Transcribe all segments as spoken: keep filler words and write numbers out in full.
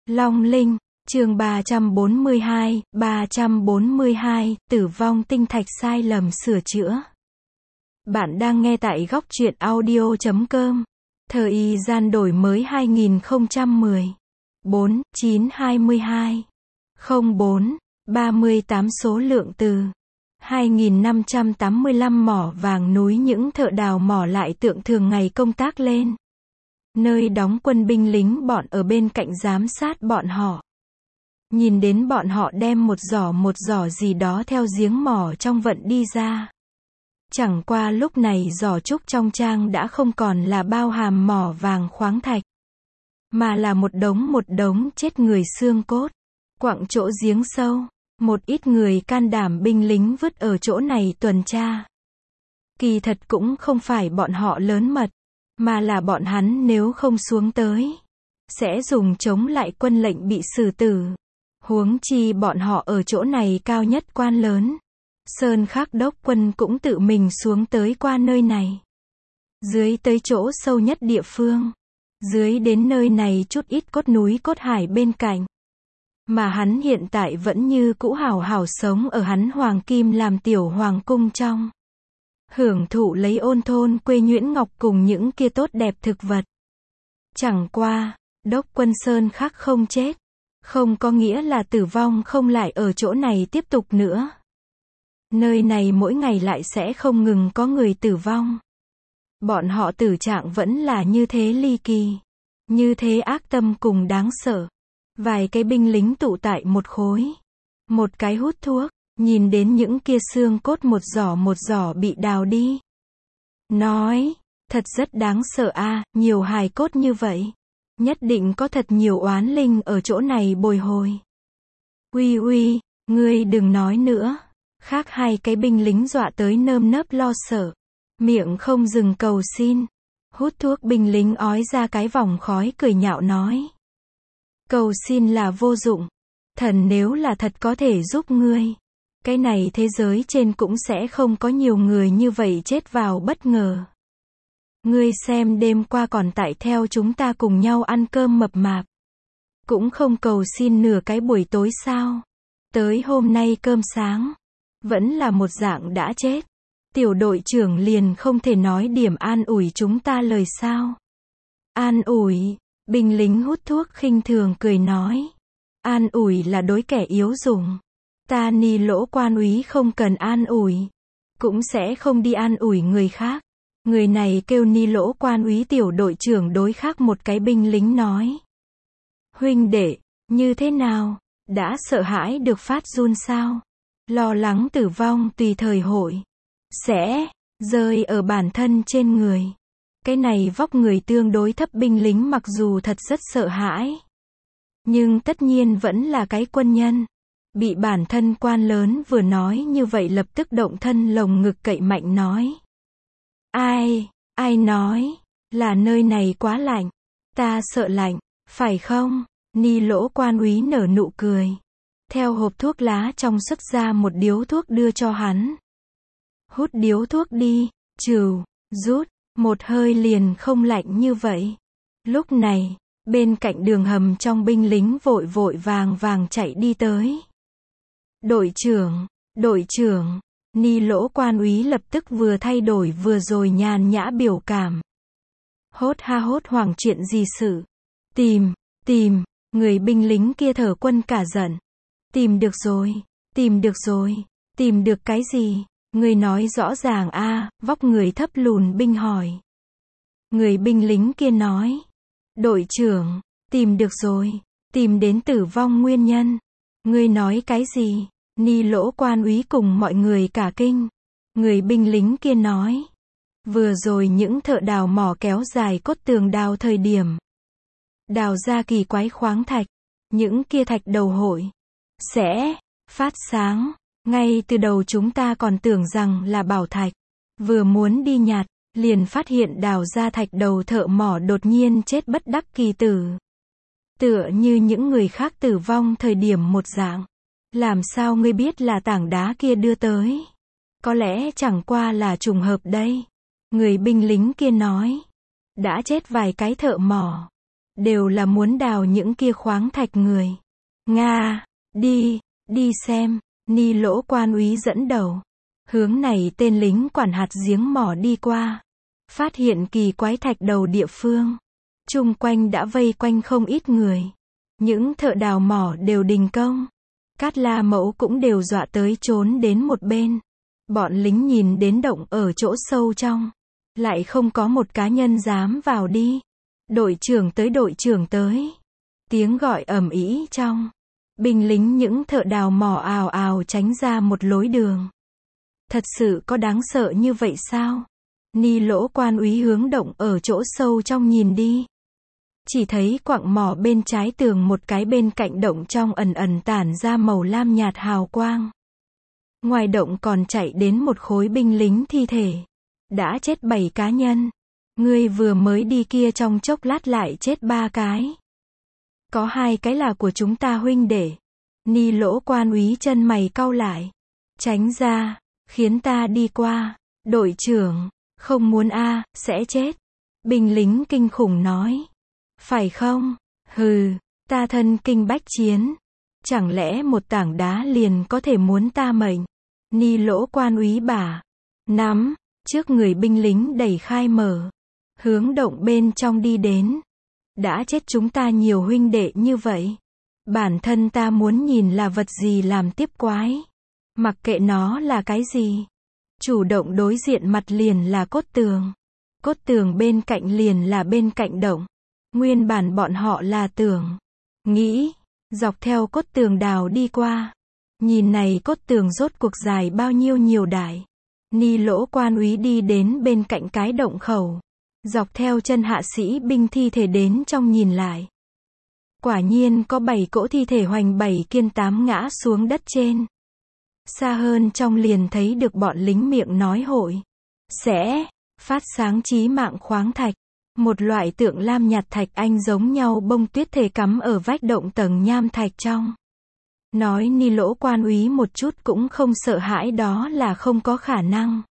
Long Linh, chương ba trăm bốn mươi hai, ba trăm bốn mươi hai, tử vong tinh thạch sai lầm sửa chữa. Bạn đang nghe tại góc truyện audio chấm com. Thời gian đổi mới hai nghìn không trăm mười. bốn, chín hai hai. không bốn, ba mươi tám số lượng từ. hai nghìn năm trăm tám mươi lăm mỏ vàng núi những thợ đào mỏ lại tượng thường ngày công tác lên. Nơi đóng quân binh lính bọn ở bên cạnh giám sát bọn họ. Nhìn đến bọn họ đem một giỏ một giỏ gì đó theo giếng mỏ trong vận đi ra. Chẳng qua lúc này giỏ trúc trong trang đã không còn là bao hàm mỏ vàng khoáng thạch. Mà là một đống một đống chết người xương cốt. Quặng chỗ giếng sâu. Một ít người can đảm binh lính vứt ở chỗ này tuần tra. Kỳ thật cũng không phải bọn họ lớn mật. Mà là bọn hắn nếu không xuống tới. Sẽ dùng chống lại quân lệnh bị xử tử. Huống chi bọn họ ở chỗ này cao nhất quan lớn. Sơn Khắc đốc quân cũng tự mình xuống tới qua nơi này. Dưới tới chỗ sâu nhất địa phương. Dưới đến nơi này chút ít cốt núi cốt hải bên cạnh. Mà hắn hiện tại vẫn như cũ hảo hảo sống ở hắn hoàng kim làm tiểu hoàng cung trong. Hưởng thụ lấy ôn thôn quê nhuyễn ngọc cùng những kia tốt đẹp thực vật. Chẳng qua, đốc quân Sơn Khắc không chết. Không có nghĩa là tử vong không lại ở chỗ này tiếp tục nữa. Nơi này mỗi ngày lại sẽ không ngừng có người tử vong. Bọn họ tử trạng vẫn là như thế ly kỳ. Như thế ác tâm cùng đáng sợ. Vài cái binh lính tụ tại một khối. Một cái hút thuốc. Nhìn đến những kia xương cốt một giỏ một giỏ bị đào đi. Nói, thật rất đáng sợ a, nhiều hài cốt như vậy. Nhất định có thật nhiều oán linh ở chỗ này bồi hồi. Uy uy, ngươi đừng nói nữa. Khác hai cái binh lính dọa tới nơm nớp lo sợ. Miệng không dừng cầu xin. Hút thuốc binh lính ói ra cái vòng khói cười nhạo nói. Cầu xin là vô dụng. Thần nếu là thật có thể giúp ngươi. Cái này thế giới trên cũng sẽ không có nhiều người như vậy chết vào bất ngờ. Ngươi xem đêm qua còn tại theo chúng ta cùng nhau ăn cơm mập mạp. Cũng không cầu xin nửa cái buổi tối sao. Tới hôm nay cơm sáng. Vẫn là một dạng đã chết. Tiểu đội trưởng liền không thể nói điểm an ủi chúng ta lời sao. An ủi. Binh lính hút thuốc khinh thường cười nói. An ủi là đối kẻ yếu dùng. Ta Ni Lỗ quan úy không cần an ủi. Cũng sẽ không đi an ủi người khác. Người này kêu Ni Lỗ quan úy tiểu đội trưởng đối khác một cái binh lính nói. Huynh đệ, như thế nào? Đã sợ hãi được phát run sao? Lo lắng tử vong tùy thời hội. Sẽ rơi ở bản thân trên người. Cái này vóc người tương đối thấp binh lính mặc dù thật rất sợ hãi. Nhưng tất nhiên vẫn là cái quân nhân. Bị bản thân quan lớn vừa nói như vậy lập tức động thân lồng ngực cậy mạnh nói. Ai, ai nói, là nơi này quá lạnh. Ta sợ lạnh, phải không? Ni Lỗ quan úy nở nụ cười. Theo hộp thuốc lá trong xuất ra một điếu thuốc đưa cho hắn. Hút điếu thuốc đi, trừ, rút, một hơi liền không lạnh như vậy. Lúc này, bên cạnh đường hầm trong binh lính vội vội vàng vàng chạy đi tới. Đội trưởng, đội trưởng, Ni Lỗ quan úy lập tức vừa thay đổi vừa rồi nhàn nhã biểu cảm. Hốt ha hốt hoảng chuyện gì sự? Tìm, tìm, người binh lính kia thở quân cả giận. Tìm được rồi, tìm được rồi, tìm được cái gì? Người nói rõ ràng a, vóc người thấp lùn binh hỏi. Người binh lính kia nói. Đội trưởng, tìm được rồi, tìm đến tử vong nguyên nhân. Ngươi nói cái gì? Ni Lỗ quan úy cùng mọi người cả kinh. Người binh lính kia nói. Vừa rồi những thợ đào mỏ kéo dài cốt tường đào thời điểm. Đào ra kỳ quái khoáng thạch. Những kia thạch đầu hội. Sẽ phát sáng. Ngay từ đầu chúng ta còn tưởng rằng là bảo thạch. Vừa muốn đi nhặt. Liền phát hiện đào ra thạch đầu thợ mỏ đột nhiên chết bất đắc kỳ tử. Tựa như những người khác tử vong thời điểm một dạng. Làm sao ngươi biết là tảng đá kia đưa tới? Có lẽ chẳng qua là trùng hợp đây. Người binh lính kia nói. Đã chết vài cái thợ mỏ. đều là muốn đào những kia khoáng thạch người. Nga, đi, đi xem, Ni Lỗ quan úy dẫn đầu. Hướng này tên lính quản hạt giếng mỏ đi qua. Phát hiện kỳ quái thạch đầu địa phương. Chung quanh đã vây quanh không ít người. Những thợ đào mỏ đều đình công. Cát La Mẫu cũng đều dọa tới trốn đến một bên. Bọn lính nhìn đến động ở chỗ sâu trong. Lại không có một cá nhân dám vào đi. Đội trưởng tới, đội trưởng tới. Tiếng gọi ầm ĩ trong. Binh lính những thợ đào mỏ ào ào tránh ra một lối đường. Thật sự có đáng sợ như vậy sao? Ni Lỗ quan úy hướng động ở chỗ sâu trong nhìn đi. Chỉ thấy quặng mỏ bên trái tường một cái bên cạnh động trong ẩn ẩn tản ra màu lam nhạt hào quang. Ngoài động còn chạy đến một khối binh lính thi thể. Đã chết bảy cá nhân. Ngươi vừa mới đi kia trong chốc lát lại chết ba cái. Có hai cái là của chúng ta huynh đệ. Ni Lỗ quan úy chân mày cau lại. Tránh ra, khiến ta đi qua. Đội trưởng, không muốn a, sẽ chết. Binh lính kinh khủng nói. Phải không? Hừ, ta thân kinh bách chiến. Chẳng lẽ một tảng đá liền có thể muốn ta mệnh? Ni Lỗ quan úy bả. Nắm, trước người binh lính đẩy khai mở. Hướng động bên trong đi đến. Đã chết chúng ta nhiều huynh đệ như vậy. Bản thân ta muốn nhìn là vật gì làm tiếp quái. Mặc kệ nó là cái gì. Chủ động đối diện mặt liền là cốt tường. Cốt tường bên cạnh liền là bên cạnh động. Nguyên bản bọn họ là tưởng. Nghĩ. Dọc theo cốt tường đào đi qua. Nhìn này cốt tường rốt cuộc dài bao nhiêu nhiều đại. Ni Lỗ quan úy đi đến bên cạnh cái động khẩu. Dọc theo chân hạ sĩ binh thi thể đến trong nhìn lại. Quả nhiên có bảy cỗ thi thể hoành bảy kiên tám ngã xuống đất trên. Xa hơn trong liền thấy được bọn lính miệng nói hội. Sẽ phát sáng chí mạng khoáng thạch. Một loại tượng lam nhạt thạch anh giống nhau bông tuyết thể cắm ở vách động tầng nham thạch trong. Nói Ni Lỗ quan úy một chút cũng không sợ hãi, đó là không có khả năng.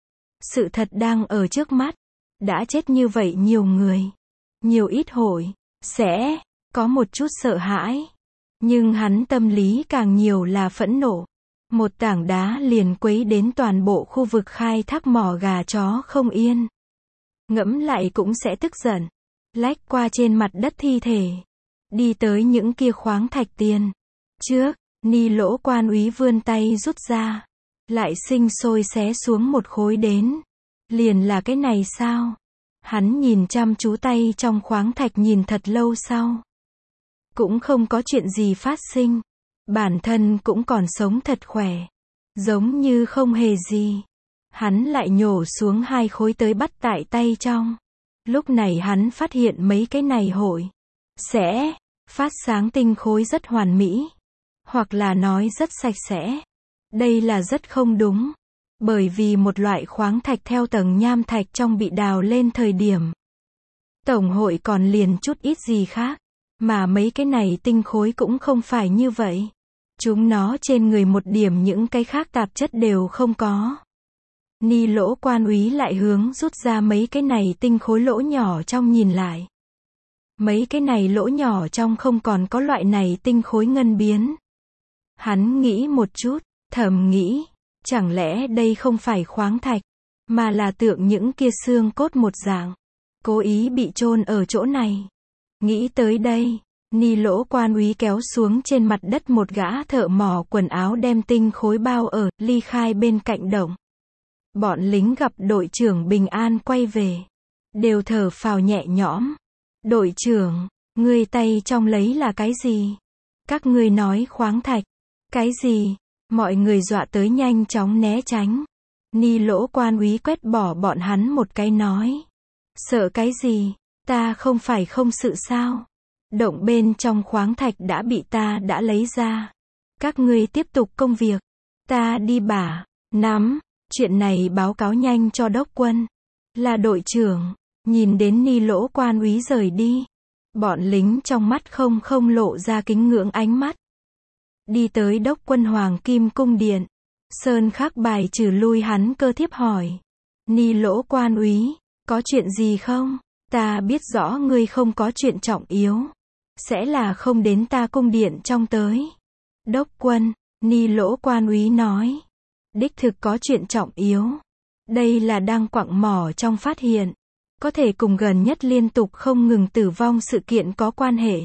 Sự thật đang ở trước mắt. Đã chết như vậy nhiều người. Nhiều ít hội. Sẽ có một chút sợ hãi. Nhưng hắn tâm lý càng nhiều là phẫn nộ. Một tảng đá liền quấy đến toàn bộ khu vực khai thác mỏ gà chó không yên. Ngẫm lại cũng sẽ tức giận. Lách qua trên mặt đất thi thể. Đi tới những kia khoáng thạch tiền. Trước, Ni Lỗ quan úy vươn tay rút ra. Lại sinh sôi xé xuống một khối đến. Liền là cái này sao? Hắn nhìn chăm chú tay trong khoáng thạch nhìn thật lâu sau. Cũng không có chuyện gì phát sinh. Bản thân cũng còn sống thật khỏe. Giống như không hề gì. Hắn lại nhổ xuống hai khối tới bắt tại tay trong. Lúc này hắn phát hiện mấy cái này hội. Sẽ phát sáng tinh khối rất hoàn mỹ. Hoặc là nói rất sạch sẽ. Đây là rất không đúng. Bởi vì một loại khoáng thạch theo tầng nham thạch trong bị đào lên thời điểm. Tổng hội còn liền chút ít gì khác. Mà mấy cái này tinh khối cũng không phải như vậy. Chúng nó trên người một điểm những cái khác tạp chất đều không có. Ni Lỗ quan úy lại hướng rút ra mấy cái này tinh khối lỗ nhỏ trong nhìn lại. Mấy cái này lỗ nhỏ trong không còn có loại này tinh khối ngân biến. Hắn nghĩ một chút, thầm nghĩ. Chẳng lẽ đây không phải khoáng thạch, mà là tượng những kia xương cốt một dạng. Cố ý bị chôn ở chỗ này. Nghĩ tới đây, Ni Lỗ quan úy kéo xuống trên mặt đất một gã thợ mỏ quần áo đem tinh khối bao ở, ly khai bên cạnh động. Bọn lính gặp đội trưởng bình an quay về. Đều thở phào nhẹ nhõm. Đội trưởng, ngươi tay trong lấy là cái gì? Các ngươi nói khoáng thạch. Cái gì? Mọi người dọa tới nhanh chóng né tránh. Ni Lỗ quan úy quét bỏ bọn hắn một cái nói. Sợ cái gì? Ta không phải không sự sao? Động bên trong khoáng thạch đã bị ta đã lấy ra. Các ngươi tiếp tục công việc. Ta đi bả. Nắm. Chuyện này báo cáo nhanh cho đốc quân. Là đội trưởng. Nhìn đến Ni Lỗ quan úy rời đi. Bọn lính trong mắt không không lộ ra kính ngưỡng ánh mắt. Đi tới đốc quân Hoàng Kim Cung Điện. Sơn khắc bài trừ lui hắn cơ thiếp hỏi. Ni Lỗ quan úy, có chuyện gì không? Ta biết rõ ngươi không có chuyện trọng yếu. Sẽ là không đến ta cung điện trong tới. Đốc quân, Ni Lỗ quan úy nói. Đích thực có chuyện trọng yếu. Đây là đang quặng mỏ trong phát hiện. Có thể cùng gần nhất liên tục không ngừng tử vong sự kiện có quan hệ.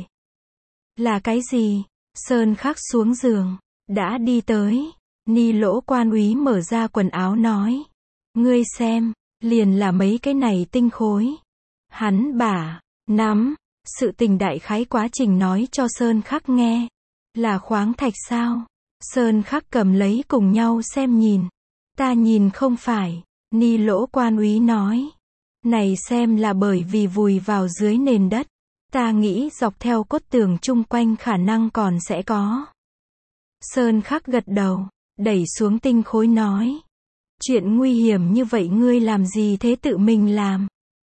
Là cái gì? Sơn Khắc xuống giường. Đã đi tới. Ni Lỗ quan úy mở ra quần áo nói. Ngươi xem, liền là mấy cái này tinh khối. Hắn bả, nắm, sự tình đại khái quá trình nói cho Sơn Khắc nghe. Là khoáng thạch sao? Sơn Khắc cầm lấy cùng nhau xem nhìn. Ta nhìn không phải. Ni Lỗ quan úy nói. Này xem là bởi vì vùi vào dưới nền đất. Ta nghĩ dọc theo cốt tường chung quanh khả năng còn sẽ có. Sơn Khắc gật đầu, đẩy xuống tinh khối nói. Chuyện nguy hiểm như vậy ngươi làm gì thế tự mình làm?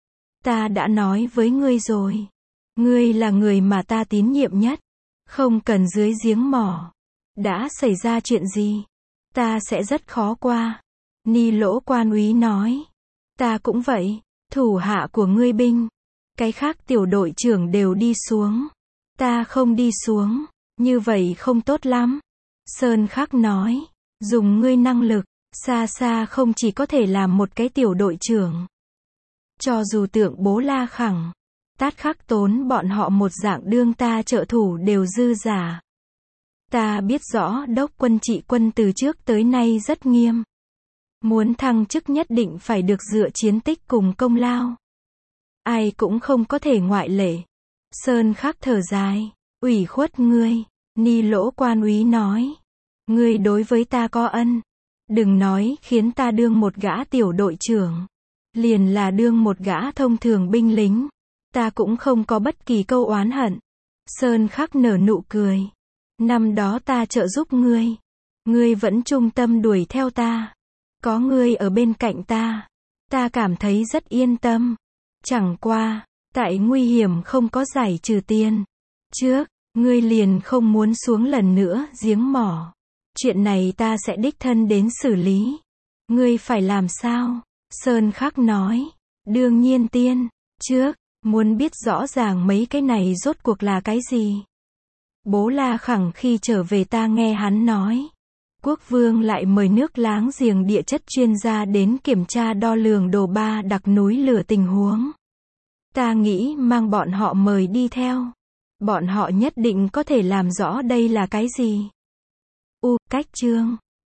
Ta đã nói với ngươi rồi. Ngươi là người mà ta tín nhiệm nhất. Không cần dưới giếng mỏ. Đã xảy ra chuyện gì? Ta sẽ rất khó qua. Ni Lỗ quan úy nói. Ta cũng vậy. Thủ hạ của ngươi binh. Cái khác tiểu đội trưởng đều đi xuống. Ta không đi xuống. Như vậy không tốt lắm. Sơn Khắc nói. Dùng ngươi năng lực. Xa xa không chỉ có thể làm một cái tiểu đội trưởng. Cho dù tượng Bố La Khẳng. Tát Khắc Tốn bọn họ một dạng đương ta trợ thủ đều dư giả. Ta biết rõ đốc quân trị quân từ trước tới nay rất nghiêm. Muốn thăng chức nhất định phải được dựa chiến tích cùng công lao. Ai cũng không có thể ngoại lệ. Sơn Khắc thở dài. Ủy khuất ngươi. Ni Lỗ quan úy nói. Ngươi đối với ta có ân. Đừng nói khiến ta đương một gã tiểu đội trưởng. Liền là đương một gã thông thường binh lính. Ta cũng không có bất kỳ câu oán hận. Sơn Khắc nở nụ cười. Năm đó ta trợ giúp ngươi. Ngươi vẫn trung tâm đuổi theo ta. Có ngươi ở bên cạnh ta. Ta cảm thấy rất yên tâm. Chẳng qua, tại nguy hiểm không có giải trừ tiền. Trước, ngươi liền không muốn xuống lần nữa giếng mỏ. Chuyện này ta sẽ đích thân đến xử lý. Ngươi phải làm sao? Sơn Khắc nói. Đương nhiên tiên. Trước, muốn biết rõ ràng mấy cái này rốt cuộc là cái gì. Bố La Khẳng khi trở về ta nghe hắn nói. Quốc vương lại mời nước láng giềng địa chất chuyên gia đến kiểm tra đo lường đồ ba đặc núi lửa tình huống. Ta nghĩ mang bọn họ mời đi theo. Bọn họ nhất định có thể làm rõ đây là cái gì. U, cách chương.